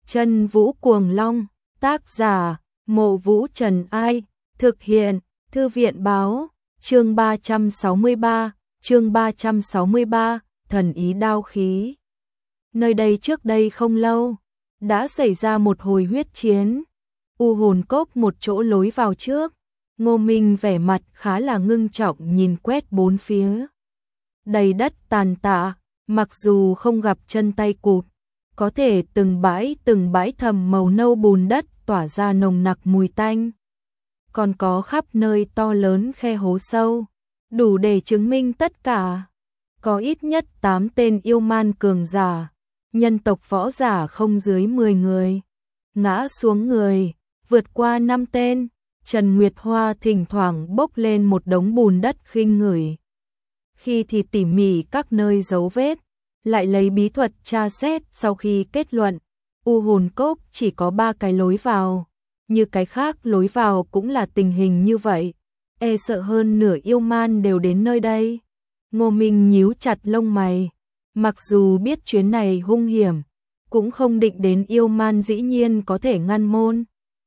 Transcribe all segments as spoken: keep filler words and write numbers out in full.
Chân Vũ Cuồng Long, tác giả, Mộ Vũ Trần Ai, thực hiện, Thư viện báo, chương ba trăm sáu mươi ba, chương ba trăm sáu mươi ba, thần ý đao khí. Nơi đây trước đây không lâu, đã xảy ra một hồi huyết chiến. U hồn cốc một chỗ lối vào trước, Ngô Minh vẻ mặt khá là ngưng trọng nhìn quét bốn phía. Đầy đất tàn tạ, mặc dù không gặp chân tay cụt, có thể từng bãi từng bãi thầm màu nâu bùn đất tỏa ra nồng nặc mùi tanh. Còn có khắp nơi to lớn khe hố sâu, đủ để chứng minh tất cả. Có ít nhất tám tên yêu man cường giả, nhân tộc võ giả không dưới mười người. Ngã xuống người, vượt qua năm tên, Trần Nguyệt Hoa thỉnh thoảng bốc lên một đống bùn đất khinh ngửi. Khi thì tỉ mỉ các nơi dấu vết, lại lấy bí thuật tra xét sau khi kết luận, U hồn cốc chỉ có ba cái lối vào, như cái khác lối vào cũng là tình hình như vậy, e sợ hơn nửa yêu man đều đến nơi đây. Ngô Minh nhíu chặt lông mày, mặc dù biết chuyến này hung hiểm, cũng không định đến yêu man dĩ nhiên có thể ngăn môn.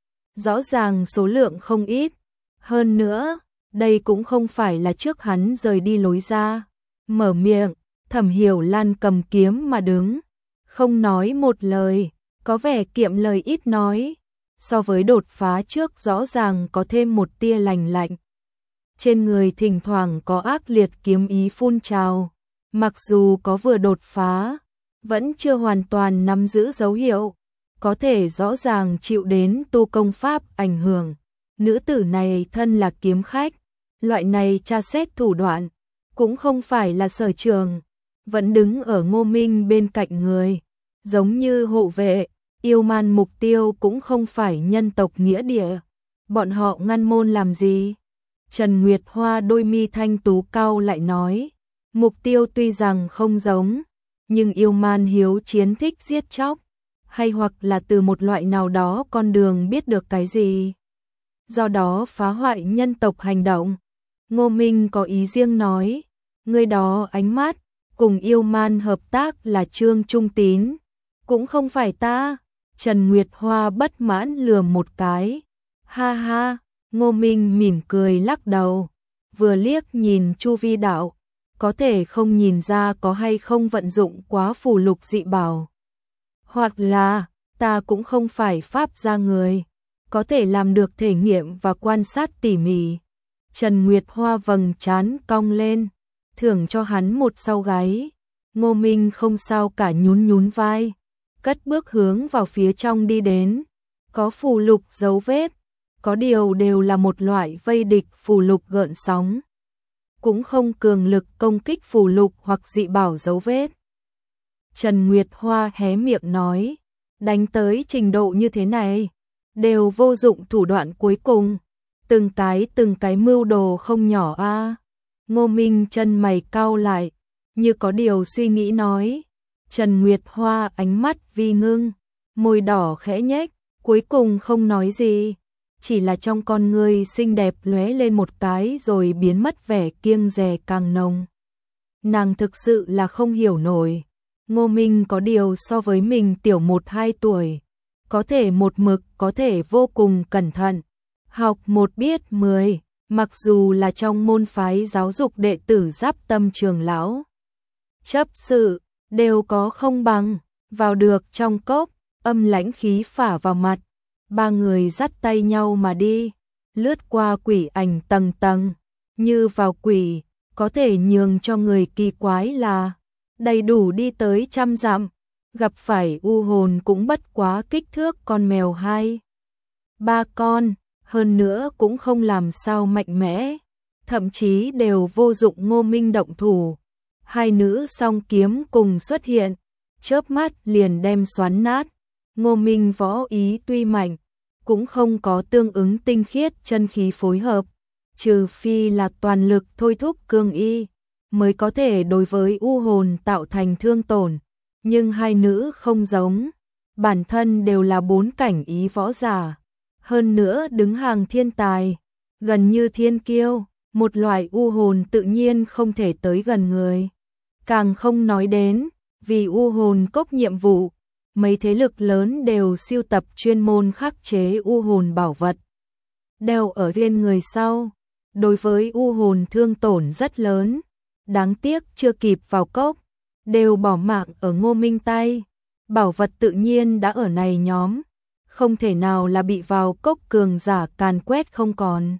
Rõ ràng số lượng không ít, hơn nữa, đây cũng không phải là trước hắn rời đi lối ra. Mở miệng, Thẩm Hiểu Lan cầm kiếm mà đứng, không nói một lời, có vẻ kiệm lời ít nói, so với đột phá trước rõ ràng có thêm một tia lành lạnh. Trên người thỉnh thoảng có ác liệt kiếm ý phun trào, mặc dù có vừa đột phá, vẫn chưa hoàn toàn nắm giữ dấu hiệu, có thể rõ ràng chịu đến tu công pháp ảnh hưởng. Nữ tử này thân là kiếm khách, loại này tra xét thủ đoạn, cũng không phải là sở trường, vẫn đứng ở Ngô Minh bên cạnh người, giống như hộ vệ. Yêu man mục tiêu cũng không phải nhân tộc nghĩa địa, bọn họ ngăn môn làm gì? Trần Nguyệt Hoa đôi mi thanh tú cau lại nói, mục tiêu tuy rằng không giống, nhưng yêu man hiếu chiến thích giết chóc, hay hoặc là từ một loại nào đó con đường biết được cái gì, do đó phá hoại nhân tộc hành động. Ngô Minh có ý riêng nói, người đó ánh mắt, cùng yêu man hợp tác là Trương Trung Tín, cũng không phải ta. Trần Nguyệt Hoa bất mãn lườm một cái, ha ha. Ngô Minh mỉm cười lắc đầu, vừa liếc nhìn chu vi đạo, có thể không nhìn ra có hay không vận dụng quá phù lục dị bảo. Hoặc là, ta cũng không phải pháp gia người, có thể làm được thể nghiệm và quan sát tỉ mỉ. Trần Nguyệt Hoa vầng trán cong lên, thưởng cho hắn một sau gáy. Ngô Minh không sao cả nhún nhún vai, cất bước hướng vào phía trong đi đến. Có phù lục dấu vết, có điều đều là một loại vây địch phù lục gợn sóng, cũng không cường lực công kích phù lục hoặc dị bảo dấu vết. Trần Nguyệt Hoa hé miệng nói, đánh tới trình độ như thế này, đều vô dụng thủ đoạn cuối cùng, từng cái từng cái mưu đồ không nhỏ a. À. Ngô Minh chân mày cau lại, như có điều suy nghĩ nói. Trần Nguyệt Hoa ánh mắt vi ngưng, môi đỏ khẽ nhếch, cuối cùng không nói gì, chỉ là trong con ngươi xinh đẹp lóe lên một cái rồi biến mất vẻ kiêng dè càng nồng. Nàng thực sự là không hiểu nổi, Ngô Minh có điều so với mình tiểu một hai tuổi, có thể một mực, có thể vô cùng cẩn thận, học một biết mười, mặc dù là trong môn phái giáo dục đệ tử Giáp Tâm trường lão chấp sự, đều có không bằng. Vào được trong cốc, âm lãnh khí phả vào mặt, ba người dắt tay nhau mà đi, lướt qua quỷ ảnh tầng tầng, như vào quỷ, có thể nhường cho người kỳ quái là đầy đủ đi tới trăm dặm, gặp phải u hồn cũng bất quá kích thước con mèo hai, ba con, hơn nữa cũng không làm sao mạnh mẽ, thậm chí đều vô dụng. Ngô Minh động thủ, hai nữ song kiếm cùng xuất hiện, chớp mắt liền đem xoắn nát. Ngô Minh võ ý tuy mạnh, cũng không có tương ứng tinh khiết chân khí phối hợp, trừ phi là toàn lực thôi thúc cương y, mới có thể đối với u hồn tạo thành thương tổn. Nhưng hai nữ không giống, bản thân đều là bốn cảnh ý võ giả, hơn nữa đứng hàng thiên tài, gần như thiên kiêu, một loại u hồn tự nhiên không thể tới gần người. Càng không nói đến, vì u hồn cốc nhiệm vụ, mấy thế lực lớn đều sưu tập chuyên môn khắc chế u hồn bảo vật. Đeo ở trên người sau, đối với u hồn thương tổn rất lớn, đáng tiếc chưa kịp vào cốc, đều bỏ mạng ở Ngô Minh tay. Bảo vật tự nhiên đã ở này nhóm, không thể nào là bị vào cốc cường giả càn quét không còn.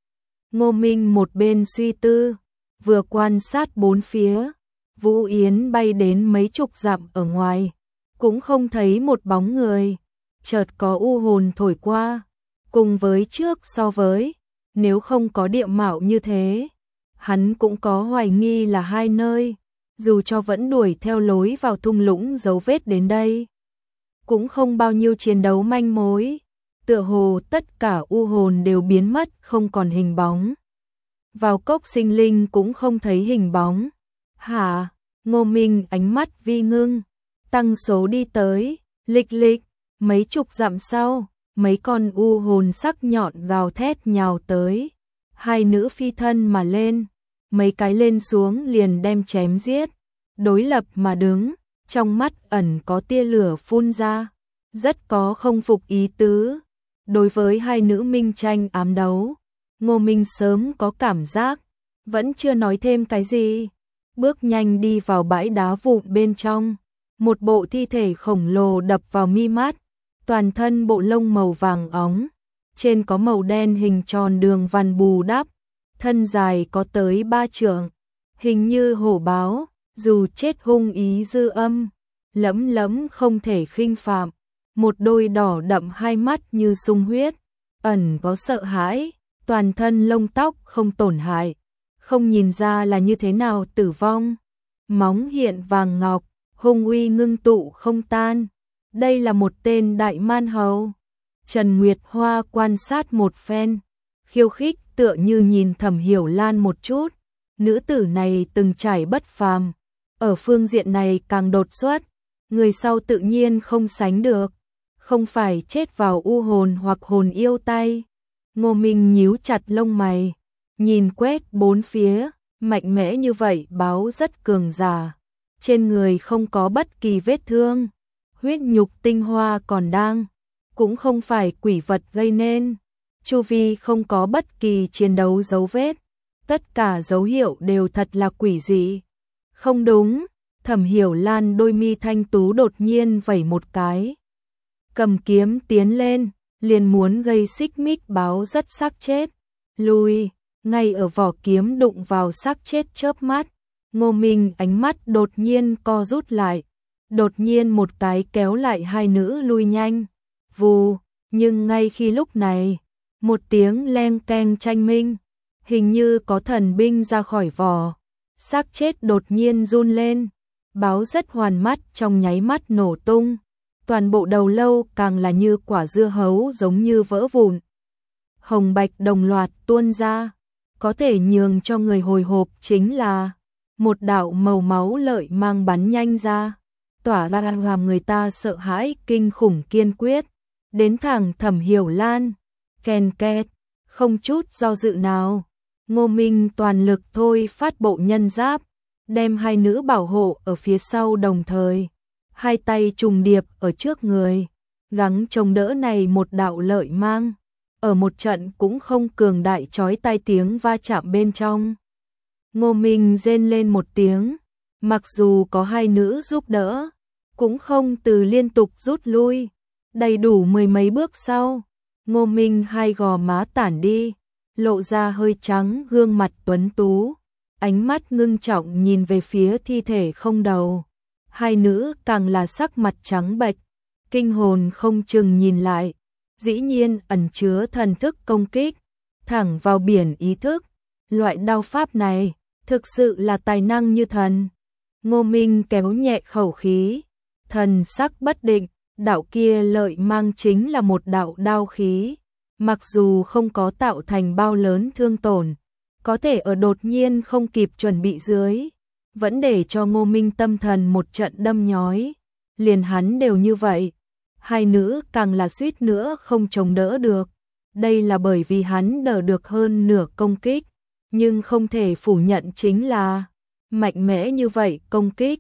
Ngô Minh một bên suy tư, vừa quan sát bốn phía, Vũ Yến bay đến mấy chục dặm ở ngoài, cũng không thấy một bóng người, chợt có u hồn thổi qua, cùng với trước so với, nếu không có địa mạo như thế, hắn cũng có hoài nghi là hai nơi, dù cho vẫn đuổi theo lối vào thung lũng dấu vết đến đây. Cũng không bao nhiêu chiến đấu manh mối, tựa hồ tất cả u hồn đều biến mất không còn hình bóng. Vào cốc sinh linh cũng không thấy hình bóng. Hả? Ngô Minh ánh mắt vi ngưng, tăng số đi tới, lịch lịch, mấy chục dặm sau, mấy con u hồn sắc nhọn gào thét nhào tới. Hai nữ phi thân mà lên, mấy cái lên xuống liền đem chém giết, đối lập mà đứng, trong mắt ẩn có tia lửa phun ra, rất có không phục ý tứ. Đối với hai nữ minh tranh ám đấu, Ngô Minh sớm có cảm giác, vẫn chưa nói thêm cái gì, bước nhanh đi vào bãi đá vụn bên trong, một bộ thi thể khổng lồ đập vào mi mắt, toàn thân bộ lông màu vàng óng, trên có màu đen hình tròn đường vằn bù đắp, thân dài có tới ba trượng, hình như hổ báo, dù chết hung ý dư âm, lẫm lẫm không thể khinh phạm, một đôi đỏ đậm hai mắt như sung huyết, ẩn có sợ hãi, toàn thân lông tóc không tổn hại, không nhìn ra là như thế nào tử vong, móng hiện vàng ngọc, hung uy ngưng tụ không tan, đây là một tên đại man hầu. Trần Nguyệt Hoa quan sát một phen, khiêu khích tựa như nhìn Thẩm Hiểu Lan một chút, nữ tử này từng trải bất phàm, ở phương diện này càng đột xuất, người sau tự nhiên không sánh được, không phải chết vào u hồn hoặc hồn yêu tay. Ngô Minh nhíu chặt lông mày, nhìn quét bốn phía, mạnh mẽ như vậy báo rất cường giả, trên người không có bất kỳ vết thương, huyết nhục tinh hoa còn đang, cũng không phải quỷ vật gây nên, chu vi không có bất kỳ chiến đấu dấu vết, tất cả dấu hiệu đều thật là quỷ dị. Không đúng, Thẩm Hiểu Lan đôi mi thanh tú đột nhiên vẩy một cái, cầm kiếm tiến lên, liền muốn gây xích mích báo rất xác chết, lùi, ngay ở vỏ kiếm đụng vào xác chết chớp mắt, Ngô Minh ánh mắt đột nhiên co rút lại, đột nhiên một cái kéo lại hai nữ lui nhanh, vù, nhưng ngay khi lúc này, một tiếng leng keng tranh minh, hình như có thần binh ra khỏi vỏ, xác chết đột nhiên run lên, báo rất hoàn mắt trong nháy mắt nổ tung, toàn bộ đầu lâu càng là như quả dưa hấu giống như vỡ vụn. Hồng bạch đồng loạt tuôn ra, có thể nhường cho người hồi hộp chính là một đạo màu máu lợi mang bắn nhanh ra, tỏa ra làm người ta sợ hãi kinh khủng kiên quyết, đến thẳng Thẩm Hiểu Lan, ken két, không chút do dự nào. Ngô Minh toàn lực thôi phát bộ nhân giáp, đem hai nữ bảo hộ ở phía sau đồng thời, hai tay trùng điệp ở trước người, gắng chống đỡ này một đạo lợi mang, ở một trận cũng không cường đại chói tai tiếng va chạm bên trong. Ngô Minh rên lên một tiếng, mặc dù có hai nữ giúp đỡ, cũng không từ liên tục rút lui, đầy đủ mười mấy bước sau, Ngô Minh hai gò má tản đi, lộ ra hơi trắng gương mặt tuấn tú, ánh mắt ngưng trọng nhìn về phía thi thể không đầu. Hai nữ càng là sắc mặt trắng bệch, kinh hồn không chừng nhìn lại, dĩ nhiên ẩn chứa thần thức công kích, thẳng vào biển ý thức. Loại đao pháp này, thực sự là tài năng như thần. Ngô Minh kéo nhẹ khẩu khí, thần sắc bất định, đạo kia lợi mang chính là một đạo đao khí, mặc dù không có tạo thành bao lớn thương tổn, có thể ở đột nhiên không kịp chuẩn bị dưới, vẫn để cho Ngô Minh tâm thần một trận đâm nhói, liền hắn đều như vậy, hai nữ càng là suýt nữa không chống đỡ được, đây là bởi vì hắn đỡ được hơn nửa công kích, nhưng không thể phủ nhận chính là mạnh mẽ như vậy công kích,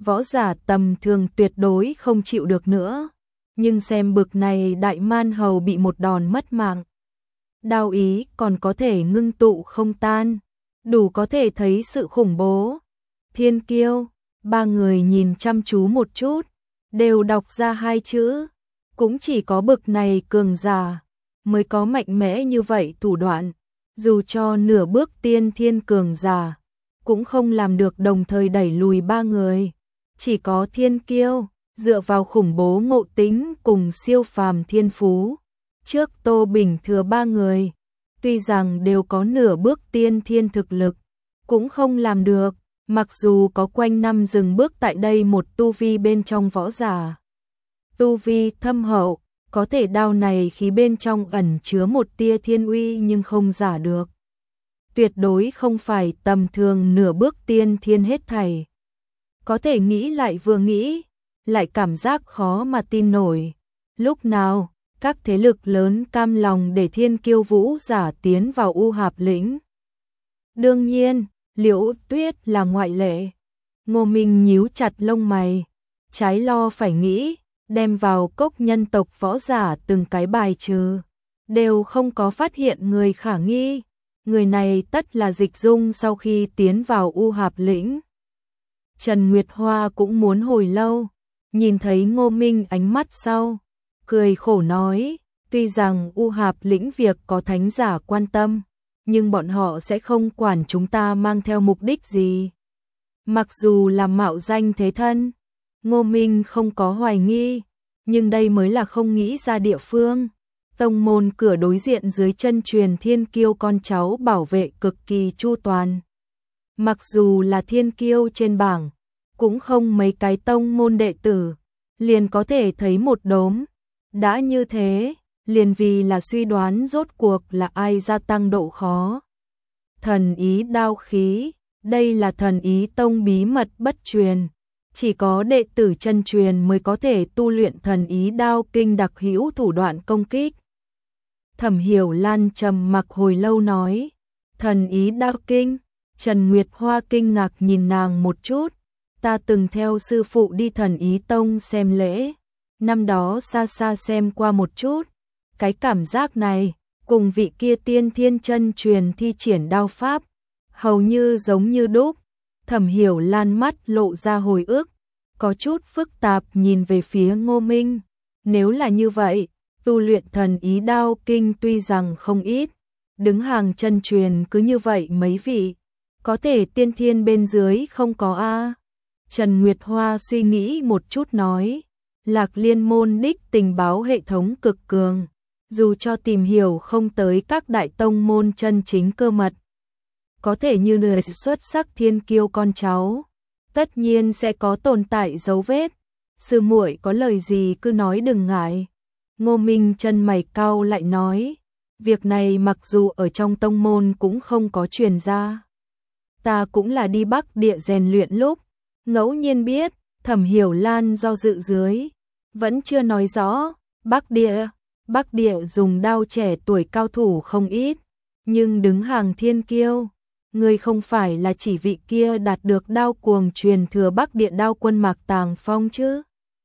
võ giả tầm thường tuyệt đối không chịu được nữa. Nhưng xem bực này Đại Man Hầu bị một đòn mất mạng. Đao ý còn có thể ngưng tụ không tan, đủ có thể thấy sự khủng bố. Thiên kiêu, ba người nhìn chăm chú một chút, đều đọc ra hai chữ. Cũng chỉ có bực này cường giả mới có mạnh mẽ như vậy thủ đoạn. Dù cho nửa bước tiên thiên cường giả cũng không làm được đồng thời đẩy lùi ba người. Chỉ có thiên kiêu dựa vào khủng bố ngộ tính cùng siêu phàm thiên phú trước Tô Bình Thừa ba người, tuy rằng đều có nửa bước tiên thiên thực lực, cũng không làm được. Mặc dù có quanh năm dừng bước tại đây một tu vi bên trong võ giả, tu vi thâm hậu, có thể đao này khí bên trong ẩn chứa một tia thiên uy nhưng không giả được. Tuyệt đối không phải tầm thường nửa bước tiên thiên hết thảy. Có thể nghĩ lại vừa nghĩ, lại cảm giác khó mà tin nổi. Lúc nào, các thế lực lớn cam lòng để thiên kiêu vũ giả tiến vào U Hạp lĩnh? Đương nhiên, Liễu Tuyết là ngoại lệ. Ngô Minh nhíu chặt lông mày, trái lo phải nghĩ, đem vào cốc nhân tộc võ giả từng cái bài trừ, đều không có phát hiện người khả nghi. Người này tất là Dịch Dung sau khi tiến vào U Hạp lĩnh. Trần Nguyệt Hoa cũng muốn hồi lâu, nhìn thấy Ngô Minh ánh mắt sau, cười khổ nói, tuy rằng U Hạp lĩnh việc có thánh giả quan tâm, nhưng bọn họ sẽ không quản chúng ta mang theo mục đích gì. Mặc dù là mạo danh thế thân, Ngô Minh không có hoài nghi, nhưng đây mới là không nghĩ ra địa phương. Tông môn cửa đối diện dưới chân truyền thiên kiêu con cháu bảo vệ cực kỳ chu toàn. Mặc dù là thiên kiêu trên bảng, cũng không mấy cái tông môn đệ tử, liền có thể thấy một đốm. Đã như thế, liền vì là suy đoán rốt cuộc là ai gia tăng độ khó. Thần ý đao khí, đây là thần ý tông bí mật bất truyền. Chỉ có đệ tử chân truyền mới có thể tu luyện thần ý đao kinh đặc hữu thủ đoạn công kích. Thẩm Hiểu Lan trầm mặc hồi lâu nói, thần ý đao kinh. Trần Nguyệt Hoa kinh ngạc nhìn nàng một chút, ta từng theo sư phụ đi thần ý tông xem lễ, năm đó xa xa xem qua một chút, cái cảm giác này, cùng vị kia tiên thiên chân truyền thi triển đao pháp, hầu như giống như đúc. Thẩm Hiểu Lan mắt lộ ra hồi ức, có chút phức tạp nhìn về phía Ngô Minh. Nếu là như vậy, tu luyện thần ý đao kinh tuy rằng không ít, đứng hàng chân truyền cứ như vậy mấy vị, có thể tiên thiên bên dưới không có a. Trần Nguyệt Hoa suy nghĩ một chút nói, Lạc Liên môn đích tình báo hệ thống cực cường, dù cho tìm hiểu không tới các đại tông môn chân chính cơ mật, có thể như người xuất sắc thiên kiêu con cháu, tất nhiên sẽ có tồn tại dấu vết. Sư muội có lời gì cứ nói đừng ngại. Ngô Minh chân mày cau lại nói, việc này mặc dù ở trong tông môn cũng không có truyền ra. Ta cũng là đi Bắc Địa rèn luyện lúc, ngẫu nhiên biết. Thẩm Hiểu Lan do dự dưới, vẫn chưa nói rõ. Bắc Địa, Bắc Địa dùng đao trẻ tuổi cao thủ không ít, nhưng đứng hàng thiên kiêu, người không phải là chỉ vị kia đạt được đao cuồng truyền thừa Bắc Địa đao quân Mạc Tàng Phong chứ?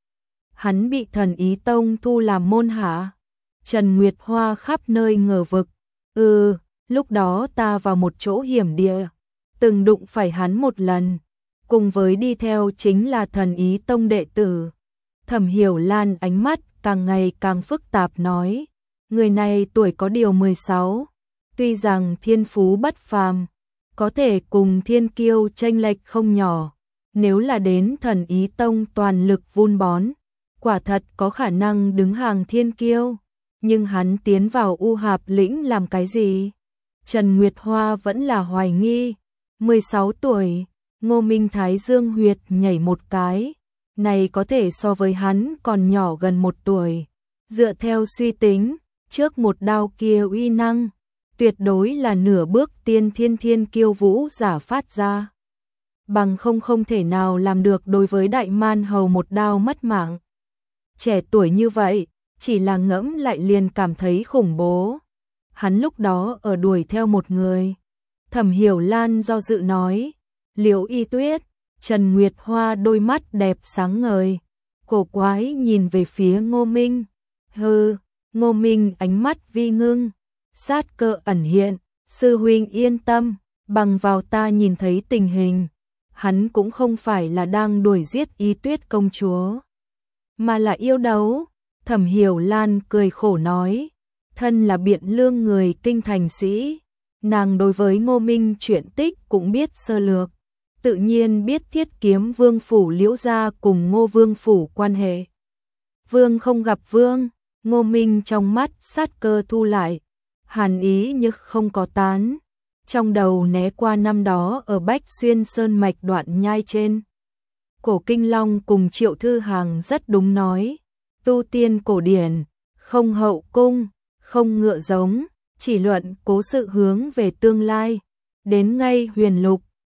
Hắn bị thần ý tông thu làm môn hạ. Trần Nguyệt Hoa khắp nơi ngờ vực. Ừ, lúc đó ta vào một chỗ hiểm địa, từng đụng phải hắn một lần, cùng với đi theo chính là thần ý tông đệ tử. Thẩm Hiểu Lan ánh mắt càng ngày càng phức tạp nói, người này tuổi có điều mười sáu, tuy rằng thiên phú bất phàm, có thể cùng thiên kiêu chênh lệch không nhỏ, nếu là đến thần ý tông toàn lực vun bón, quả thật có khả năng đứng hàng thiên kiêu, nhưng hắn tiến vào U Hạp lĩnh làm cái gì? Trần Nguyệt Hoa vẫn là hoài nghi. mười sáu tuổi, Ngô Minh Thái Dương huyệt nhảy một cái, này có thể so với hắn còn nhỏ gần một tuổi. Dựa theo suy tính, trước một đao kia uy năng, tuyệt đối là nửa bước tiên thiên thiên kiêu vũ giả phát ra. Bằng không không thể nào làm được đối với Đại Man Hầu một đao mất mạng. Trẻ tuổi như vậy, chỉ là ngẫm lại liền cảm thấy khủng bố. Hắn lúc đó ở đuổi theo một người. Thẩm Hiểu Lan do dự nói, Liễu Y Tuyết, Trần Nguyệt Hoa đôi mắt đẹp sáng ngời, cổ quái nhìn về phía Ngô Minh. Hừ, Ngô Minh ánh mắt vi ngưng, sát cơ ẩn hiện, sư huynh yên tâm, bằng vào ta nhìn thấy tình hình, hắn cũng không phải là đang đuổi giết Y Tuyết công chúa, mà là yêu đấu. Thẩm Hiểu Lan cười khổ nói, thân là Biện Lương người kinh thành sĩ, nàng đối với Ngô Minh chuyện tích cũng biết sơ lược, tự nhiên biết Thiết Kiếm Vương phủ Liễu gia cùng Ngô Vương phủ quan hệ. Vương không gặp vương, Ngô Minh trong mắt sát cơ thu lại, hàn ý như không có tán, trong đầu né qua năm đó ở Bách Xuyên Sơn mạch đoạn nhai trên. Cổ Kinh Long cùng Triệu Thư Hàng rất đúng nói, tu tiên cổ điển, không hậu cung, không ngựa giống, chỉ luận cố sự hướng về tương lai, đến ngay huyền lục,